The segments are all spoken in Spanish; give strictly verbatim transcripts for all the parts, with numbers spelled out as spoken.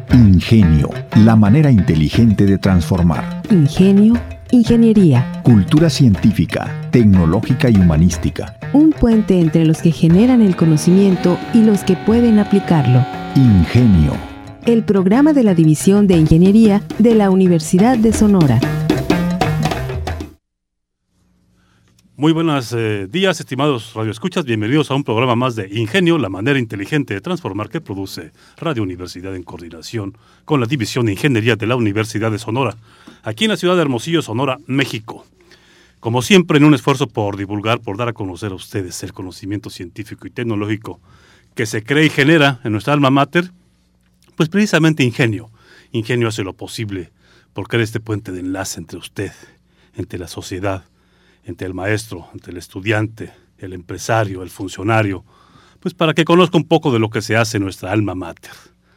Ingenio, la manera inteligente de transformar. Ingenio, ingeniería. Cultura científica, tecnológica y humanística. Un puente entre los que generan el conocimiento y los que pueden aplicarlo. Ingenio. El programa de la División de Ingeniería de la Universidad de Sonora. Muy buenos eh, días, estimados radioescuchas. Bienvenidos a un programa más de Ingenio, la manera inteligente de transformar que produce Radio Universidad en coordinación con la División de Ingeniería de la Universidad de Sonora, aquí en la ciudad de Hermosillo, Sonora, México. Como siempre, en un esfuerzo por divulgar, por dar a conocer a ustedes el conocimiento científico y tecnológico que se cree y genera en nuestra alma mater, pues precisamente Ingenio. Ingenio hace lo posible por crear este puente de enlace entre usted, entre la sociedad, entre el maestro, entre el estudiante, el empresario, el funcionario, pues para que conozca un poco de lo que se hace en nuestra alma mater.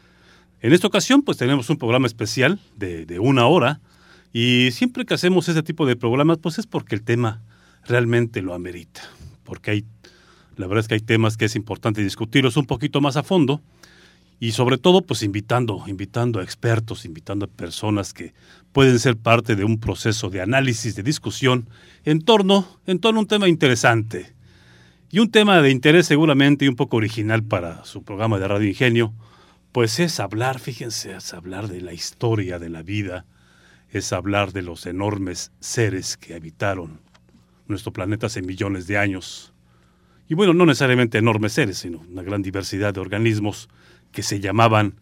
En esta ocasión, pues tenemos un programa especial de, de una hora, y siempre que hacemos ese tipo de programas, pues es porque el tema realmente lo amerita, porque hay, la verdad es que hay temas que es importante discutirlos un poquito más a fondo, y sobre todo, pues invitando, invitando a expertos, invitando a personas que pueden ser parte de un proceso de análisis, de discusión, en torno, en torno a un tema interesante. Y un tema de interés seguramente y un poco original para su programa de Radio Ingenio, pues es hablar, fíjense, es hablar de la historia de la vida, es hablar de los enormes seres que habitaron nuestro planeta hace millones de años. Y bueno, no necesariamente enormes seres, sino una gran diversidad de organismos que se llamaban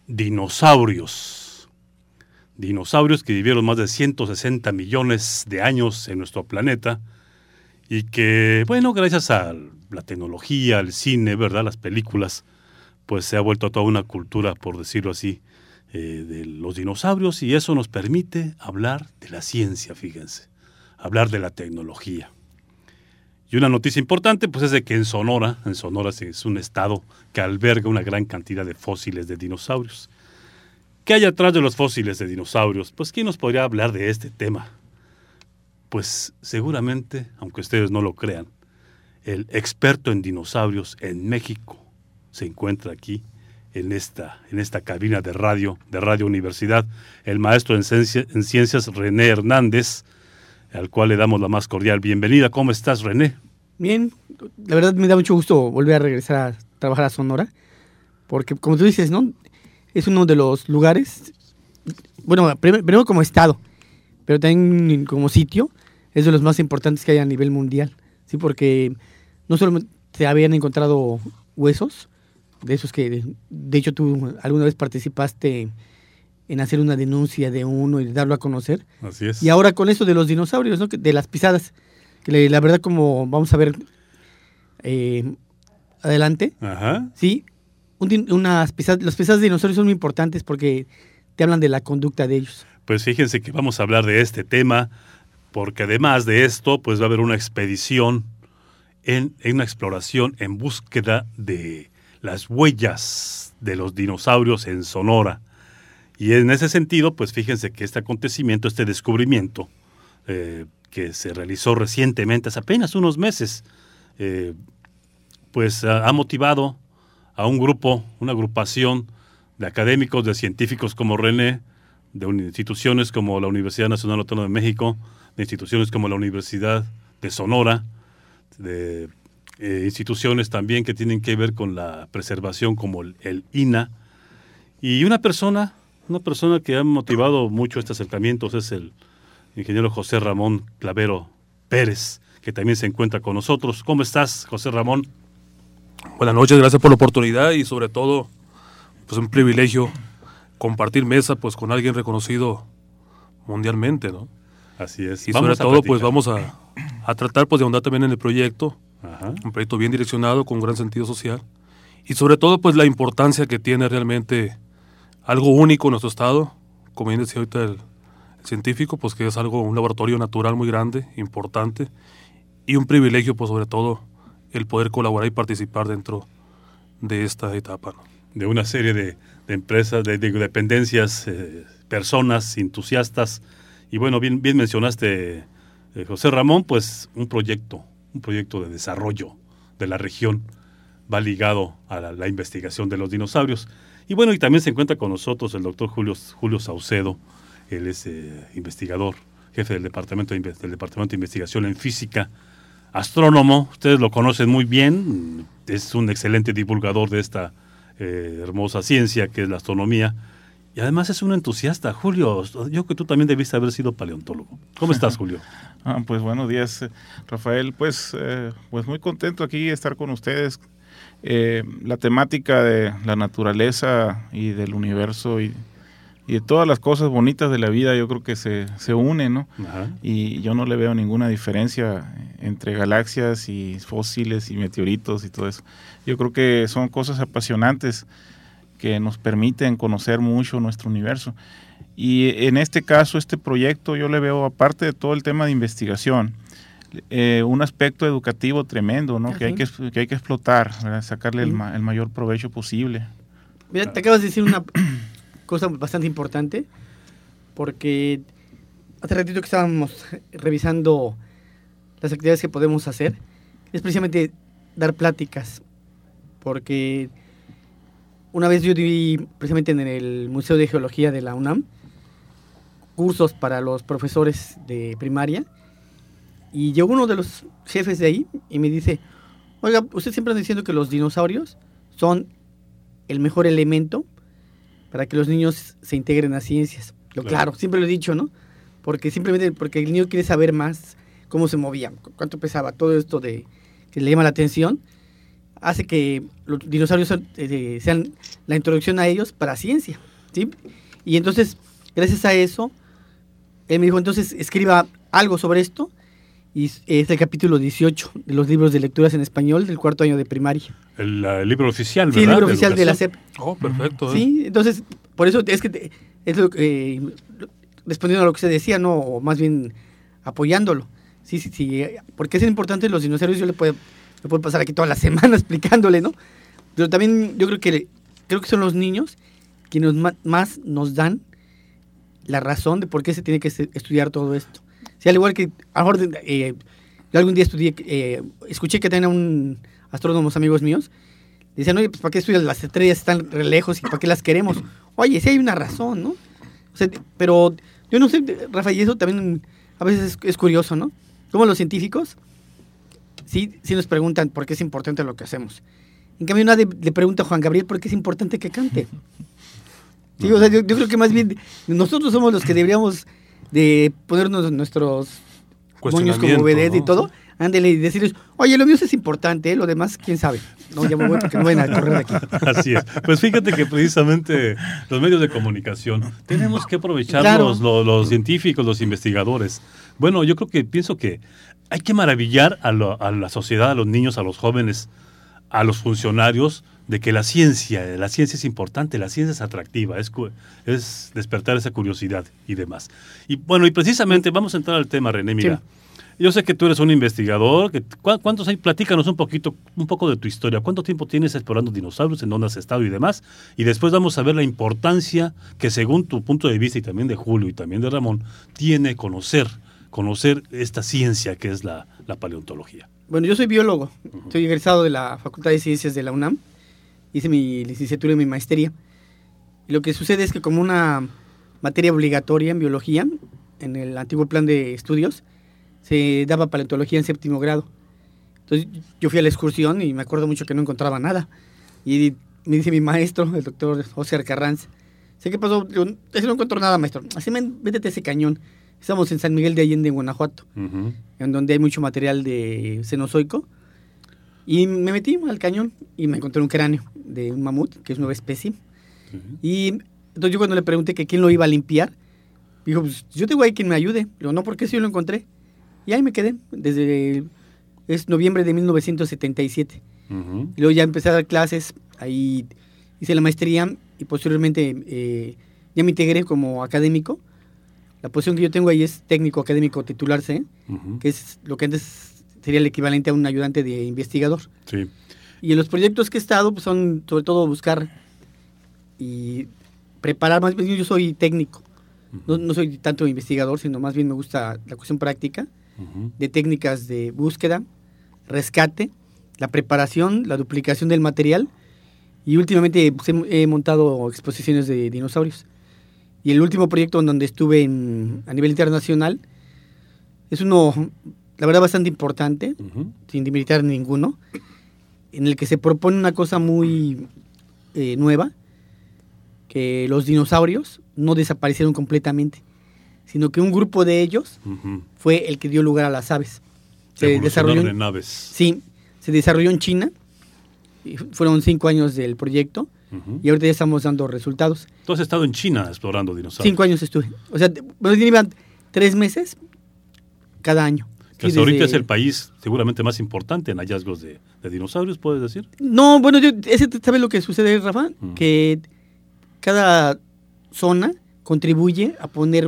dinosaurios. Dinosaurios que vivieron más de ciento sesenta millones de años en nuestro planeta y que, bueno, gracias a la tecnología, al cine, ¿verdad?, las películas, pues se ha vuelto toda una cultura, por decirlo así, eh, de los dinosaurios, y eso nos permite hablar de la ciencia, fíjense, hablar de la tecnología. Y una noticia importante, pues es de que en Sonora, en Sonora es un estado que alberga una gran cantidad de fósiles de dinosaurios. ¿Qué hay atrás de los fósiles de dinosaurios? Pues ¿quién nos podría hablar de este tema? Pues seguramente, aunque ustedes no lo crean, el experto en dinosaurios en México se encuentra aquí, en esta, en esta cabina de radio, de Radio Universidad, el maestro en, ciencia, en ciencias René Hernández, al cual le damos la más cordial bienvenida. ¿Cómo estás, René? Bien, la verdad me da mucho gusto volver a regresar a trabajar a Sonora, porque como tú dices, ¿no?, es uno de los lugares, bueno, primero como estado, pero también como sitio, es de los más importantes que hay a nivel mundial, ¿sí? Porque no solo se habían encontrado huesos, de esos que, de hecho, tú alguna vez participaste en hacer una denuncia de uno y darlo a conocer. Así es. Y ahora con eso de los dinosaurios, ¿no?, de las pisadas, que la verdad, como vamos a ver eh, adelante, Ajá. sí, un, unas pisadas, las pisadas de dinosaurios son muy importantes porque te hablan de la conducta de ellos. Pues fíjense que vamos a hablar de este tema, porque además de esto, pues va a haber una expedición, en, en una exploración en búsqueda de las huellas de los dinosaurios en Sonora. Y en ese sentido, pues fíjense que este acontecimiento, este descubrimiento, eh, que se realizó recientemente, hace apenas unos meses, eh, pues ha, ha motivado a un grupo, una agrupación de académicos, de científicos como René, de instituciones como la Universidad Nacional Autónoma de México, de instituciones como la Universidad de Sonora, de eh, instituciones también que tienen que ver con la preservación como el, el I N A, y una persona, una persona que ha motivado mucho estos acercamientos es el ingeniero José Ramón Clavero Pérez, que también se encuentra con nosotros. ¿Cómo estás, José Ramón? Buenas noches, gracias por la oportunidad y sobre todo, pues un privilegio compartir mesa pues con alguien reconocido mundialmente, ¿no? Así es. Y Vamos sobre todo platicar. pues vamos a, a tratar pues de ahondar también en el proyecto, Ajá. un proyecto bien direccionado con un gran sentido social y sobre todo pues la importancia que tiene realmente algo único en nuestro estado, como bien decía ahorita el, el científico, pues que es algo, un laboratorio natural muy grande, importante y un privilegio pues sobre todo el poder colaborar y participar dentro de esta etapa, ¿no? De una serie de, de empresas, de, de dependencias, eh, personas, entusiastas. Y bueno, bien, bien mencionaste, eh, José Ramón, pues un proyecto, un proyecto de desarrollo de la región, va ligado a la, la investigación de los dinosaurios. Y bueno, y también se encuentra con nosotros el doctor Julio, Julio Saucedo. Él es eh, investigador, jefe del departamento, de, del departamento de Investigación en Física, astrónomo. Ustedes lo conocen muy bien, es un excelente divulgador de esta eh, hermosa ciencia que es la astronomía. Y además es un entusiasta. Julio, yo creo que tú también debiste haber sido paleontólogo. ¿Cómo estás, Julio? Ah, pues buenos días, Rafael. Pues, eh, pues muy contento aquí de estar con ustedes. Eh, la temática de la naturaleza y del universo y, y de todas las cosas bonitas de la vida, yo creo que se, se unen, ¿no? Ajá. Y yo no le veo ninguna diferencia entre galaxias y fósiles y meteoritos y todo eso. Yo creo que son cosas apasionantes que nos permiten conocer mucho nuestro universo. Y en este caso, este proyecto, yo le veo, aparte de todo el tema de investigación, eh, un aspecto educativo tremendo, ¿no? Que hay que, que hay que explotar, ¿verdad? Sacarle el, ma- el mayor provecho posible. Mira, te acabas de decir una cosa bastante importante, porque hace ratito que estábamos revisando las actividades que podemos hacer, es precisamente dar pláticas, porque una vez yo di precisamente en el Museo de Geología de la UNAM cursos para los profesores de primaria, y llegó uno de los jefes de ahí y me dice: oiga, usted siempre anda diciendo que los dinosaurios son el mejor elemento para que los niños se integren a ciencias. Lo, Claro. claro, siempre lo he dicho, ¿no? Porque simplemente porque el niño quiere saber más cómo se movía, cu- cuánto pesaba, todo esto de que le llama la atención, hace que los dinosaurios son, eh, sean la introducción a ellos para ciencia, ¿sí? Y entonces, gracias a eso, él me dijo: entonces escriba algo sobre esto, y es es el capítulo dieciocho de los libros de lecturas en español del cuarto año de primaria. El, el libro oficial, ¿verdad? Sí, el libro De oficial de la educación. S E P. Oh, perfecto. ¿eh? Sí, entonces, por eso es que te- es lo que, eh, respondiendo a lo que usted decía, no, o más bien apoyándolo. Sí, sí, sí, eh, porque es importante los dinosaurios. Yo le puedo, le puedo pasar aquí toda la semana explicándole, ¿no? Pero también yo creo que creo que son los niños quienes ma- más nos dan la razón de por qué se tiene que se- estudiar todo esto. Sí, al igual que a lo mejor eh, yo algún día estudié, eh, escuché que tenían un astrónomos amigos míos, decían: oye, pues ¿para qué estudias las estrellas están re lejos y para qué las queremos? Oye, sí hay una razón, ¿no? O sea, pero yo no sé, Rafa, y eso también a veces es, es curioso, ¿no? Como los científicos sí, sí nos preguntan por qué es importante lo que hacemos. En cambio, nadie le pregunta a Juan Gabriel por qué es importante que cante. Sí, o sea, yo, yo creo que más bien nosotros somos los que deberíamos de ponernos nuestros moños como vedette, ¿no? Y todo, ándele y decirles: oye, lo mío sí es importante, ¿eh? Lo demás, quién sabe. No, ya me voy porque no vayan a correr de aquí. Así es. Pues fíjate que precisamente los medios de comunicación tenemos que aprovechar Claro. los, los, los científicos, los investigadores. Bueno, yo creo que pienso que hay que maravillar a, lo- a la sociedad, a los niños, a los jóvenes, a los funcionarios, de que la ciencia, la ciencia es importante, la ciencia es atractiva, es, cu- es despertar esa curiosidad y demás. Y bueno, y precisamente vamos a entrar al tema, René, mira. Sí. Yo sé que tú eres un investigador. Que, ¿cu- ¿Cuántos hay? Platícanos un poquito, un poco de tu historia. ¿Cuánto tiempo tienes explorando dinosaurios? ¿En dónde has estado y demás? Y después vamos a ver la importancia que, según tu punto de vista y también de Julio y también de Ramón, tiene conocer, conocer esta ciencia que es la, la paleontología. Bueno, yo soy biólogo, soy egresado de la Facultad de Ciencias de la UNAM, hice mi licenciatura y mi maestría. Y lo que sucede es que como una materia obligatoria en biología, en el antiguo plan de estudios, se daba paleontología en séptimo grado. Entonces yo fui a la excursión y me acuerdo mucho que no encontraba nada. Y me dice mi maestro, el doctor José Carranz: ¿sé qué pasó? Digo, "Es que no encuentro nada, maestro". Así, "Men, métete a ese cañón". Estamos en San Miguel de Allende, en Guanajuato, Uh-huh. en donde hay mucho material de Cenozoico. Y me metí al cañón y me encontré un cráneo de un mamut, que es una nueva especie. Uh-huh. Y entonces yo cuando le pregunté que quién lo iba a limpiar, dijo: pues yo tengo ahí quien me ayude. Digo: no, porque si yo lo encontré. Y ahí me quedé, desde, es noviembre de mil novecientos setenta y siete. Uh-huh. Y luego ya empecé a dar clases, ahí hice la maestría y posteriormente eh, ya me integré como académico. La posición que yo tengo ahí es técnico académico titular C, Uh-huh. que es lo que antes sería el equivalente a un ayudante de investigador. Sí. Y en los proyectos que he estado, pues son sobre todo buscar y preparar, más bien yo soy técnico, no, no soy tanto investigador, sino más bien me gusta la cuestión práctica, Uh-huh. de técnicas de búsqueda, rescate la preparación, la duplicación del material, y últimamente pues, he, he montado exposiciones de dinosaurios. Y el último proyecto en donde estuve en, a nivel internacional es uno, la verdad, bastante importante, uh-huh. sin demeritar ninguno, en el que se propone una cosa muy eh, nueva, que los dinosaurios no desaparecieron completamente, sino que un grupo de ellos uh-huh. fue el que dio lugar a las aves. Se desarrolló en aves. Sí, se desarrolló en China, y fueron cinco años del proyecto, uh-huh. y ahorita ya estamos dando resultados. ¿Tú has estado en China explorando dinosaurios? Cinco años estuve. O sea, bueno, iban tres meses cada año. Que hasta ahorita es el país seguramente más importante en hallazgos de, de dinosaurios, ¿puedes decir? No, bueno, yo, ese, ¿sabes lo que sucede, Rafa? Uh-huh. Que cada zona contribuye a poner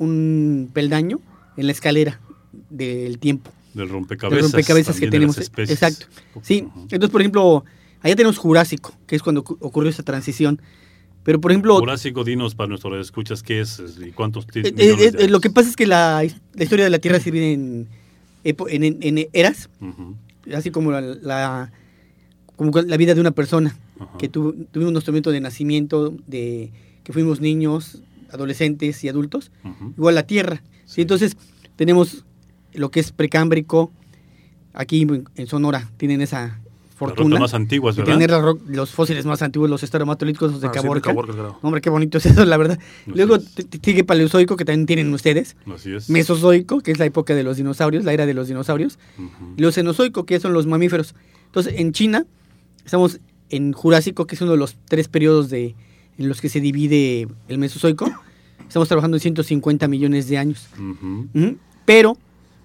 un peldaño en la escalera del tiempo. Del rompecabezas. Del rompecabezas que tenemos. Exacto. Sí, uh-huh. Entonces, por ejemplo, allá tenemos Jurásico, que es cuando ocurrió esa transición. Pero, por ejemplo... Jurásico, dinos para nuestros escuchas, ¿qué es y cuántos eh, eh, eh, Lo que pasa es que la, la historia de la Tierra se divide en, en, en, en eras, uh-huh. así como la, la, como la vida de una persona, uh-huh. que tuvo, tuvimos nuestro momento de nacimiento, de que fuimos niños, adolescentes y adultos, uh-huh. igual la Tierra. Sí. ¿Sí? Entonces, tenemos lo que es precámbrico, aquí en Sonora tienen esa fortuna. Las más antiguas, ¿verdad? De tener la ro- los fósiles más antiguos, los esteromatolíticos, los de ah, Caborca. Sí, de Caborca, claro. Hombre, qué bonito es eso, la verdad. Así Luego t- t- sigue Paleozoico, que también tienen ustedes. Así es. Mesozoico, que es la época de los dinosaurios, la era de los dinosaurios. Uh-huh. Y los Cenozoico, que son los mamíferos. Entonces, en China, estamos en Jurásico, que es uno de los tres periodos de, en los que se divide el Mesozoico. Estamos trabajando en ciento cincuenta millones de años. Uh-huh. Uh-huh. Pero,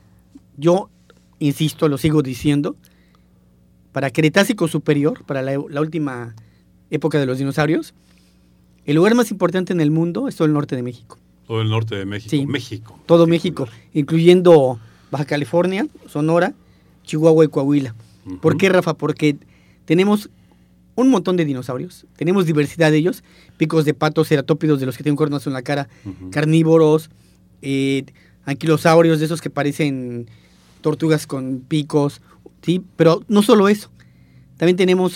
yo insisto, lo sigo diciendo, para Cretácico superior, para la, la última época de los dinosaurios, el lugar más importante en el mundo es todo el norte de México. Todo el norte de México. Sí, México. Todo México, incluyendo Baja California, Sonora, Chihuahua y Coahuila. Uh-huh. ¿Por qué, Rafa? Porque tenemos un montón de dinosaurios, tenemos diversidad de ellos, picos de patos, ceratópidos de los que tienen cuernos en la cara, uh-huh. carnívoros, eh, anquilosaurios de esos que parecen tortugas con picos, sí, pero no solo eso, también tenemos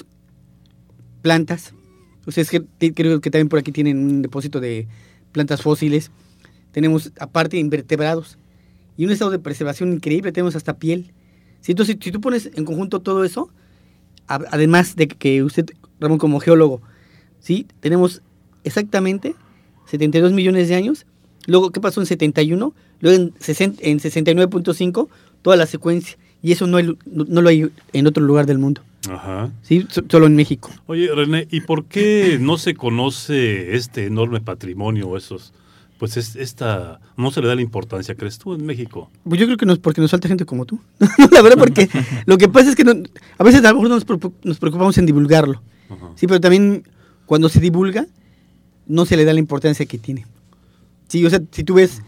plantas. Ustedes que, creo que también por aquí tienen un depósito de plantas fósiles. Tenemos aparte invertebrados y un estado de preservación increíble, tenemos hasta piel. ¿Sí? Entonces, si tú pones en conjunto todo eso, a, además de que usted, Ramón, como geólogo, ¿sí? Tenemos exactamente setenta y dos millones de años. Luego, ¿qué pasó en setenta y uno? Luego en, sesenta, en sesenta y nueve punto cinco, toda la secuencia. Y eso no, hay, no, no lo hay en otro lugar del mundo. Ajá. Sí, so, solo en México. Oye, René, ¿y por qué no se conoce este enorme patrimonio, esos, pues es, esta, no se le da la importancia, crees tú, en México? Pues yo creo que no es porque nos falta gente como tú. La verdad, porque lo que pasa es que no, a veces a lo mejor nos, nos preocupamos en divulgarlo. Ajá. Sí, pero también cuando se divulga, no se le da la importancia que tiene. Sí, o sea, si tú ves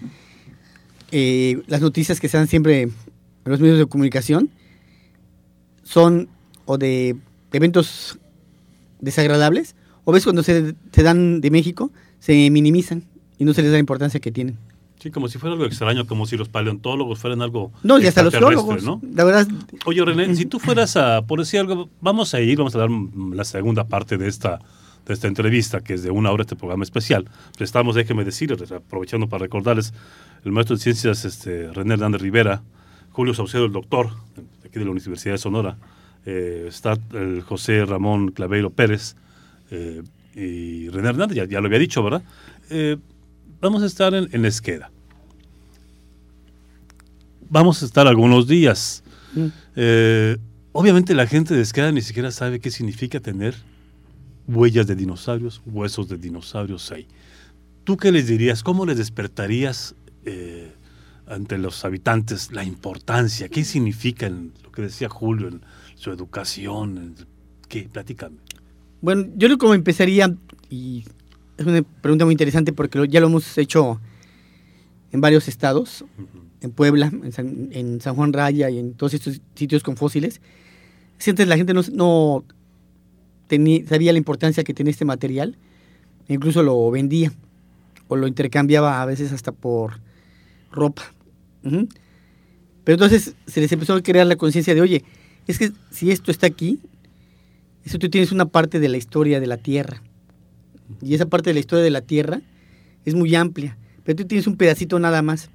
eh, las noticias que se dan siempre en los medios de comunicación, son o de eventos desagradables, o ves cuando se, se dan de México, se minimizan y no se les da la importancia que tienen. Sí, como si fuera algo extraño, como si los paleontólogos fueran algo no, y hasta los geólogos, ¿no? La verdad. Oye, René, si tú fueras a, por decir algo, vamos a ir, vamos a dar la segunda parte de esta de esta entrevista, que es de una hora, este programa especial. Estamos, déjenme decirles, aprovechando para recordarles, el maestro de ciencias este, René Hernández Rivera, Julio Saucedo, el doctor, aquí de la Universidad de Sonora, eh, está el José Ramón Claveiro Pérez, eh, y René Hernández, ya, ya lo había dicho, ¿verdad? Eh, vamos a estar en, en Esqueda. Vamos a estar algunos días. Mm. Eh, obviamente la gente de Esqueda ni siquiera sabe qué significa tener huellas de dinosaurios, huesos de dinosaurios ahí. ¿Tú qué les dirías? ¿Cómo les despertarías eh, ante los habitantes la importancia? ¿Qué significa en lo que decía Julio, en su educación? En, ¿qué? Platícame. Bueno, yo creo que como empezaría, y es una pregunta muy interesante porque lo, ya lo hemos hecho en varios estados, uh-huh. en Puebla, en San, en San Juan Raya y en todos estos sitios con fósiles. Si antes la gente no... no Tenía, sabía la importancia que tenía este material, incluso lo vendía o lo intercambiaba a veces hasta por ropa. Uh-huh. Pero entonces se les empezó a crear la conciencia de, oye, es que si esto está aquí, eso tú tienes una parte de la historia de la Tierra. Y esa parte de la historia de la Tierra es muy amplia, pero tú tienes un pedacito nada más.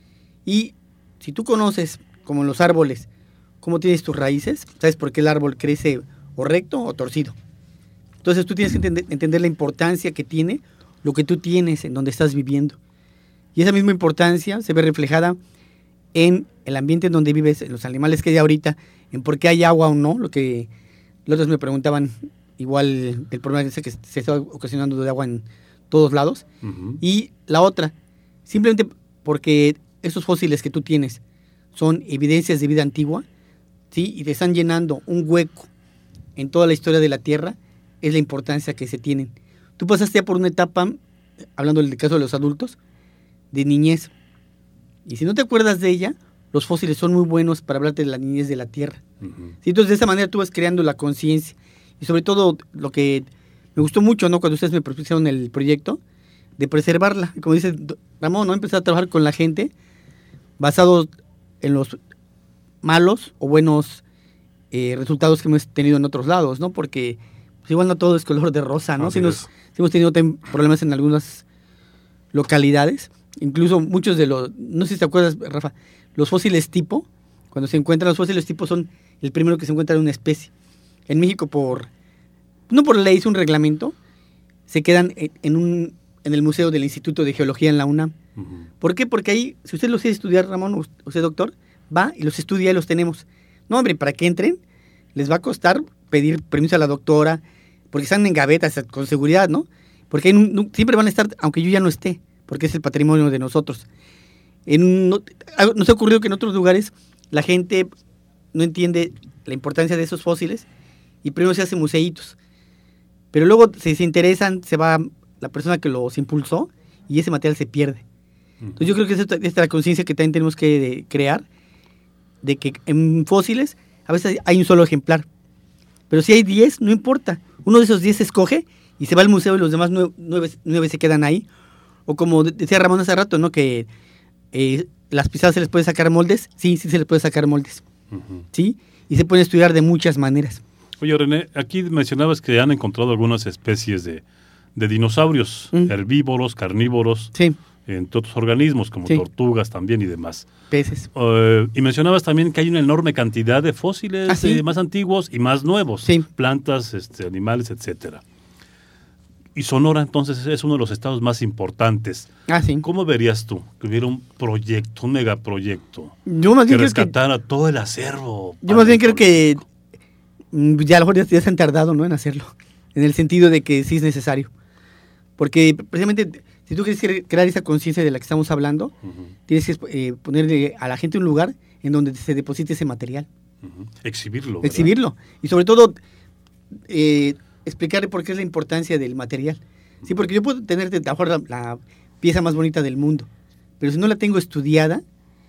Y si tú conoces, como en los árboles, cómo tienes tus raíces, sabes por qué el árbol crece o recto o torcido. Entonces tú tienes que entender, entender la importancia que tiene lo que tú tienes en donde estás viviendo. Y esa misma importancia se ve reflejada en el ambiente en donde vives, en los animales que hay ahorita, en por qué hay agua o no, lo que los otros me preguntaban, igual el problema ese que se está ocasionando de agua en todos lados. Uh-huh. Y la otra, simplemente porque esos fósiles que tú tienes son evidencias de vida antigua, ¿sí? Y te están llenando un hueco en toda la historia de la Tierra, es la importancia que se tienen. Tú pasaste ya por una etapa, hablando del caso de los adultos, de niñez. Y si no te acuerdas de ella, los fósiles son muy buenos para hablarte de la niñez de la Tierra. Uh-huh. ¿Sí? Entonces, de esa manera tú vas creando la conciencia. Y sobre todo, lo que me gustó mucho, ¿no?, cuando ustedes me propusieron el proyecto, de preservarla. Como dice Ramón, ¿no?, empezar a trabajar con la gente basado en los malos o buenos eh, resultados que hemos tenido en otros lados, ¿no? Porque pues, igual no todo es color de rosa, ¿no? Si, nos, si hemos tenido problemas en algunas localidades. Incluso muchos de los, no sé si te acuerdas, Rafa, los fósiles tipo, cuando se encuentran los fósiles tipo son el primero que se encuentra en una especie. En México, por no por ley, es un reglamento, se quedan en un en el Museo del Instituto de Geología en la UNAM. Uh-huh. ¿Por qué? Porque ahí, si usted los quiere estudiar, Ramón, usted doctor, va y los estudia y los tenemos. No, hombre, para que entren, les va a costar pedir permiso a la doctora, porque están en gavetas con seguridad, ¿no? Porque hay un, siempre van a estar, aunque yo ya no esté, porque es el patrimonio de nosotros. En, no, nos ha ocurrido que en otros lugares la gente no entiende la importancia de esos fósiles y primero se hacen museitos. Pero luego, si se interesan, se va la persona que los impulsó y ese material se pierde. Entonces yo creo que esta es la conciencia que también tenemos que de, crear, de que en fósiles a veces hay un solo ejemplar. Pero si hay diez, no importa. Uno de esos diez se escoge y se va al museo y los demás nueve, nueve, nueve se quedan ahí. O como decía Ramón hace rato, ¿no?, que eh, las pisadas se les puede sacar moldes. Sí, sí se les puede sacar moldes. Uh-huh. ¿Sí? Y se pueden estudiar de muchas maneras. Oye, René, aquí mencionabas que han encontrado algunas especies de, de dinosaurios, mm. herbívoros, carnívoros, sí, entre otros organismos como sí. tortugas también y demás. Peces. Uh, y mencionabas también que hay una enorme cantidad de fósiles, ¿ah, sí?, eh, más antiguos y más nuevos, sí. plantas, este, animales, etcétera. Y Sonora, entonces, es uno de los estados más importantes. Ah, sí. ¿Cómo verías tú que hubiera un proyecto, un megaproyecto, yo más bien que creo rescatara que, todo el acervo? Yo más bien creo que ya a lo mejor ya, ya se han tardado, ¿no?, en hacerlo, en el sentido de que sí es necesario. Porque precisamente, si tú quieres crear esa conciencia de la que estamos hablando, uh-huh. tienes que eh, ponerle a la gente un lugar en donde se deposite ese material. Uh-huh. Exhibirlo. ¿verdad? Exhibirlo. Y sobre todo, eh, explicarle por qué es la importancia del material. Uh-huh. Sí, porque yo puedo tener a lo mejor la, la pieza más bonita del mundo, pero si no la tengo estudiada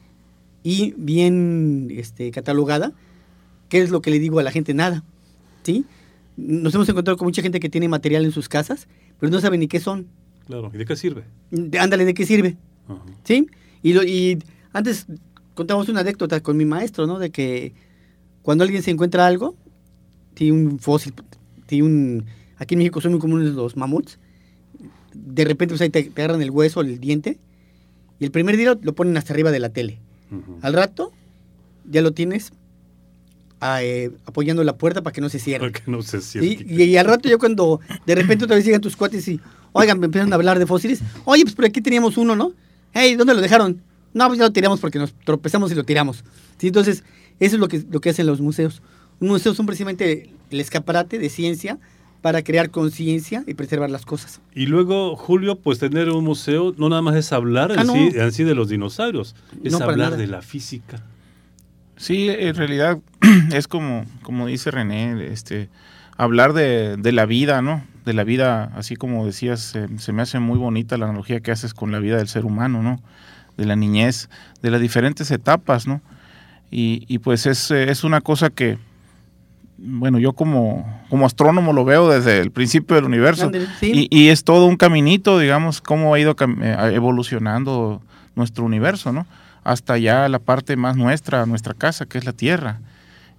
y bien este, catalogada, ¿qué es lo que le digo a la gente? Nada. ¿Sí? Nos hemos encontrado con mucha gente que tiene material en sus casas, pero no sabe ni qué son. Claro, ¿y de qué sirve? Ándale, ¿de qué sirve? Uh-huh. ¿Sí? Y, lo, y antes contamos una anécdota con mi maestro, ¿no? De que cuando alguien se encuentra algo, tiene un fósil, tiene un... Aquí en México son muy comunes los mamuts. De repente pues ahí te, te agarran el hueso, el diente, y el primer día lo, lo ponen hasta arriba de la tele. Uh-huh. Al rato ya lo tienes a, eh, apoyando la puerta para que no se cierre. Para que no se cierre. ¿Sí? Y, y al rato ya cuando de repente otra vez llegan tus cuates y, oigan, me empiezan a hablar de fósiles. Oye, pues por aquí teníamos uno, ¿no? Hey, ¿dónde lo dejaron? No, pues ya lo tiramos porque nos tropezamos y lo tiramos. ¿Sí? Entonces, eso es lo que, lo que hacen los museos. Un museo son precisamente el escaparate de ciencia para crear conciencia y preservar las cosas. Y luego, Julio, pues tener un museo no nada más es hablar ah, en, no. sí, en sí de los dinosaurios, es no, hablar de la física. Sí, en realidad es como, como dice René, este, hablar de, de la vida, ¿no? De la vida, así como decías, se, se me hace muy bonita la analogía que haces con la vida del ser humano, ¿no? De la niñez, de las diferentes etapas, ¿no? Y, y pues es, es una cosa que, bueno, yo como, como astrónomo lo veo desde el principio del universo. Sí. Y, y es todo un caminito, digamos, cómo ha ido evolucionando nuestro universo, ¿no? Hasta ya la parte más nuestra, nuestra casa, que es la Tierra.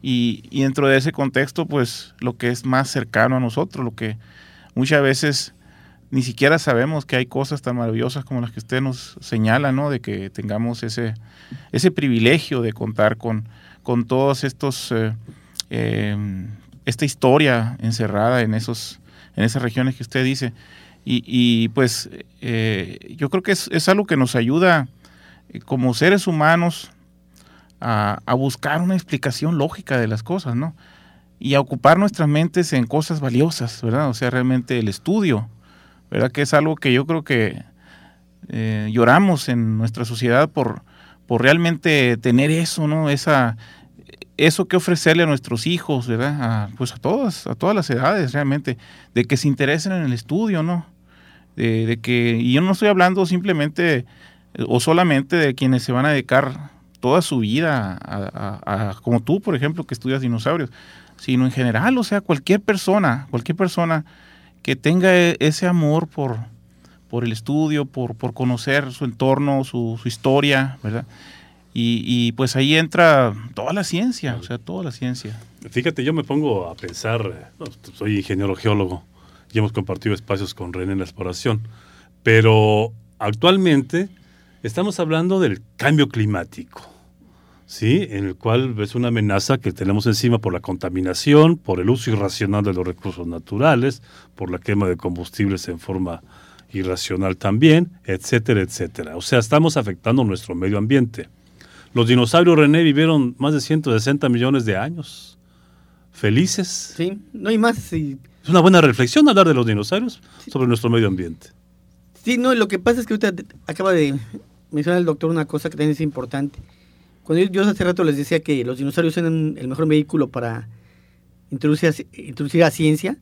Y, y dentro de ese contexto, pues lo que es más cercano a nosotros, lo que muchas veces ni siquiera sabemos que hay cosas tan maravillosas como las que usted nos señala, ¿no? De que tengamos ese, ese privilegio de contar con, con todos estos, eh, eh, esta historia encerrada en, esos, en esas regiones que usted dice. Y, y pues eh, yo creo que es, es algo que nos ayuda eh, como seres humanos a, a buscar una explicación lógica de las cosas, ¿no? Y a ocupar nuestras mentes en cosas valiosas, ¿verdad? O sea, realmente el estudio, ¿verdad? Que es algo que yo creo que eh, lloramos en nuestra sociedad por, por realmente tener eso, ¿no? Esa, eso que ofrecerle a nuestros hijos, ¿verdad? A, pues a todas, a todas las edades realmente, de que se interesen en el estudio, ¿no? De, de que, y yo no estoy hablando simplemente o solamente de quienes se van a dedicar toda su vida a, a, a, como tú, por ejemplo, que estudias dinosaurios, sino en general, o sea, cualquier persona, cualquier persona que tenga ese amor por, por el estudio, por, por conocer su entorno, su, su historia, ¿verdad? Y, y pues ahí entra toda la ciencia, o sea, toda la ciencia. Fíjate, yo me pongo a pensar, no, soy ingeniero geólogo y hemos compartido espacios con René en la exploración, pero actualmente estamos hablando del cambio climático, ¿sí? En el cual es una amenaza que tenemos encima por la contaminación, por el uso irracional de los recursos naturales, por la quema de combustibles en forma irracional también, etcétera, etcétera. O sea, estamos afectando nuestro medio ambiente. Los dinosaurios, René, vivieron más de ciento sesenta millones de años. Felices. Sí, no hay más. Sí. Es una buena reflexión hablar de los dinosaurios sí. sobre nuestro medio ambiente. Sí, no, lo que pasa es que ahorita acaba de mencionar el doctor una cosa que también es importante. Cuando yo, yo hace rato les decía que los dinosaurios eran el mejor vehículo para introducir, introducir a ciencia,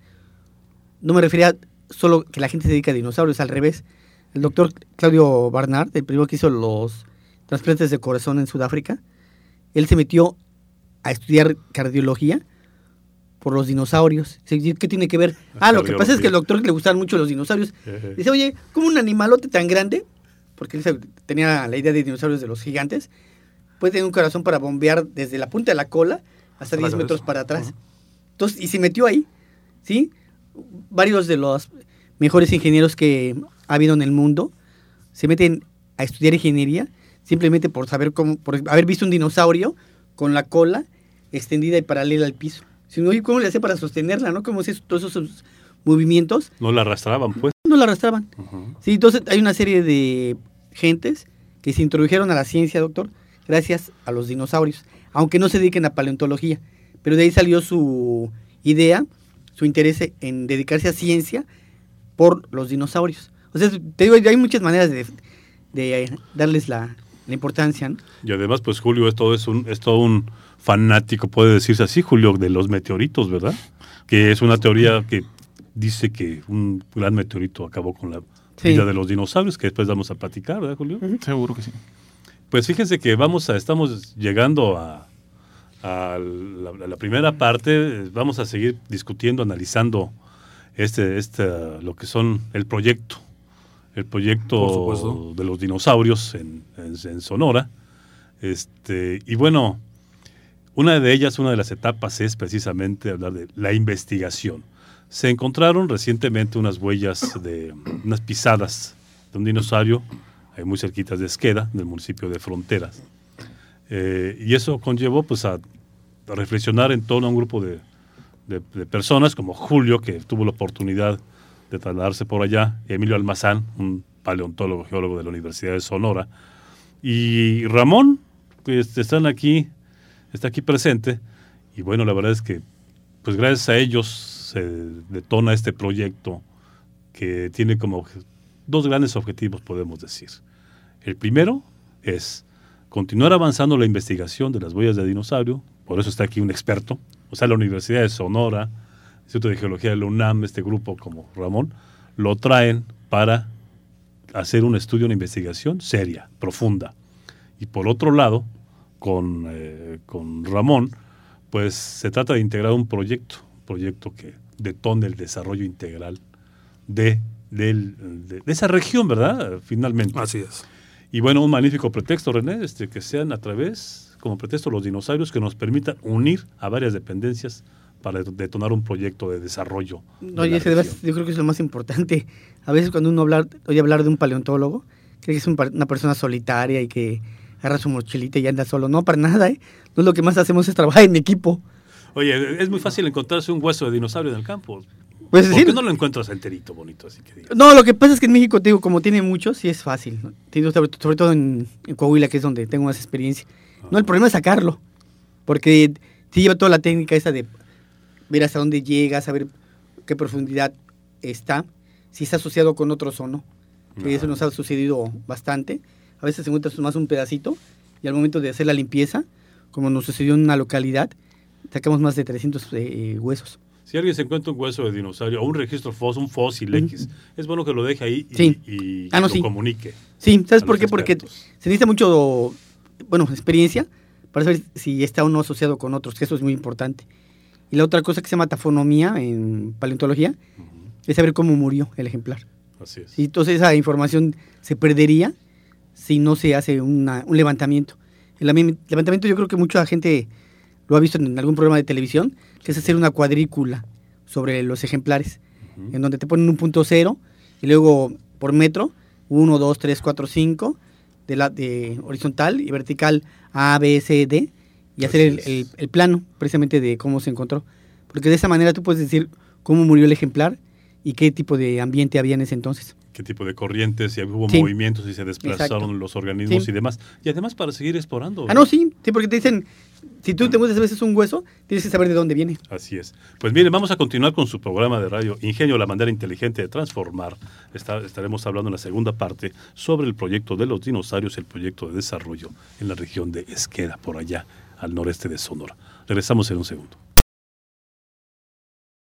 no me refería solo que la gente se dedica a dinosaurios, al revés. El doctor Claudio Barnard, el primero que hizo los trasplantes de corazón en Sudáfrica, él se metió a estudiar cardiología por los dinosaurios. ¿Qué tiene que ver? Ah, lo que pasa es que al doctor le gustaban mucho los dinosaurios. Dice, oye, ¿cómo un animalote tan grande? Porque él tenía la idea de dinosaurios de los gigantes. Puede tener un corazón para bombear desde la punta de la cola hasta diez metros para atrás. Uh-huh. Entonces, y se metió ahí, ¿sí? Varios de los mejores ingenieros que ha habido en el mundo se meten a estudiar ingeniería simplemente por saber cómo, por haber visto un dinosaurio con la cola extendida y paralela al piso. Si no, ¿cómo le hacía para sostenerla, no? ¿Cómo hacía todos esos movimientos? No la arrastraban, pues. No la arrastraban. Uh-huh. Sí, entonces hay una serie de gentes que se introdujeron a la ciencia, doctor, gracias a los dinosaurios, aunque no se dediquen a paleontología. Pero de ahí salió su idea, su interés en dedicarse a ciencia por los dinosaurios. O sea, te digo, hay muchas maneras de, de darles la, la importancia, ¿no? Y además, pues Julio es todo, es, un, es todo un fanático, puede decirse así, Julio, de los meteoritos, ¿verdad? Que es una teoría que dice que un gran meteorito acabó con la sí. vida de los dinosaurios, que después vamos a platicar, ¿verdad, Julio? Uh-huh. Seguro que sí. Pues fíjense que vamos a, estamos llegando a, a, la, a la primera parte. Vamos a seguir discutiendo, analizando este, este, lo que son el proyecto, el proyecto de los dinosaurios en, en, en Sonora. Este, y bueno, una de ellas, una de las etapas es precisamente hablar de la investigación. Se encontraron recientemente unas huellas de unas pisadas de un dinosaurio muy cerquitas de Esqueda, del municipio de Fronteras. Eh, y eso conllevó pues, a, a reflexionar en torno a un grupo de, de, de personas, como Julio, que tuvo la oportunidad de trasladarse por allá, y Emilio Almazán, un paleontólogo, geólogo de la Universidad de Sonora, y Ramón, que están aquí, está aquí presente, y bueno, la verdad es que pues gracias a ellos se detona este proyecto que tiene como dos grandes objetivos, podemos decir. El primero es continuar avanzando la investigación de las huellas de dinosaurio, por eso está aquí un experto, o sea, la Universidad de Sonora, el Instituto de Geología de la UNAM, este grupo como Ramón, lo traen para hacer un estudio, una investigación seria, profunda. Y por otro lado, con, eh, con Ramón, pues se trata de integrar un proyecto, un proyecto que detone el desarrollo integral de, de, de, de esa región, ¿verdad? Finalmente. Así es. Y bueno, un magnífico pretexto, René, este, que sean a través, como pretexto, los dinosaurios que nos permitan unir a varias dependencias para detonar un proyecto de desarrollo. No, de y ese debate, yo creo que es lo más importante. A veces cuando uno hablar, oye hablar de un paleontólogo, cree que es un, una persona solitaria y que agarra su mochilita y anda solo. No, para nada, ¿eh? No, lo que más hacemos es trabajar en equipo. Oye, es muy fácil encontrarse un hueso de dinosaurio en el campo. Pues, ¿Por sí, qué no lo encuentras enterito, bonito? Así que digas? No, lo que pasa es que en México, te digo, como tiene muchos, sí es fácil, ¿no? Tiene, sobre, sobre todo en, en Coahuila, que es donde tengo más experiencia. No, el problema es sacarlo, porque sí lleva toda la técnica esa de ver hasta dónde llega, saber qué profundidad está, si está asociado con otros o no. Que eso nos ha sucedido bastante. A veces se encuentra más un pedacito y al momento de hacer la limpieza, como nos sucedió en una localidad, sacamos más de trescientos eh, huesos. Si alguien se encuentra un hueso de dinosaurio o un registro fósil, un fósil X, uh-huh. es bueno que lo deje ahí y, sí. y ah, no, lo sí. comunique. Sí, ¿sabes por qué? Porque se necesita mucho, bueno, experiencia para saber si está o no asociado con otros, que eso es muy importante. Y la otra cosa que se llama tafonomía en paleontología uh-huh. es saber cómo murió el ejemplar. Así es. Y entonces esa información se perdería si no se hace una, un levantamiento. El levantamiento yo creo que mucha gente lo ha visto en algún programa de televisión, que es hacer una cuadrícula sobre los ejemplares, uh-huh. en donde te ponen un punto cero y luego por metro, uno, dos, tres, cuatro, cinco, de, la, de horizontal y vertical A, B, C, D, y hacer el, el, el plano precisamente de cómo se encontró. Porque de esa manera tú puedes decir cómo murió el ejemplar y qué tipo de ambiente había en ese entonces. Qué tipo de corrientes, si hubo sí. movimientos, si se desplazaron Exacto. los organismos sí. y demás. Y además para seguir explorando. Ah, no, sí, sí, porque te dicen, si tú te mueves a veces un hueso, tienes que saber de dónde viene. Así es. Pues miren, vamos a continuar con su programa de radio Ingenio, la manera inteligente de transformar. Está, estaremos hablando en la segunda parte sobre el proyecto de los dinosaurios, el proyecto de desarrollo en la región de Esqueda, por allá, al noreste de Sonora. Regresamos en un segundo.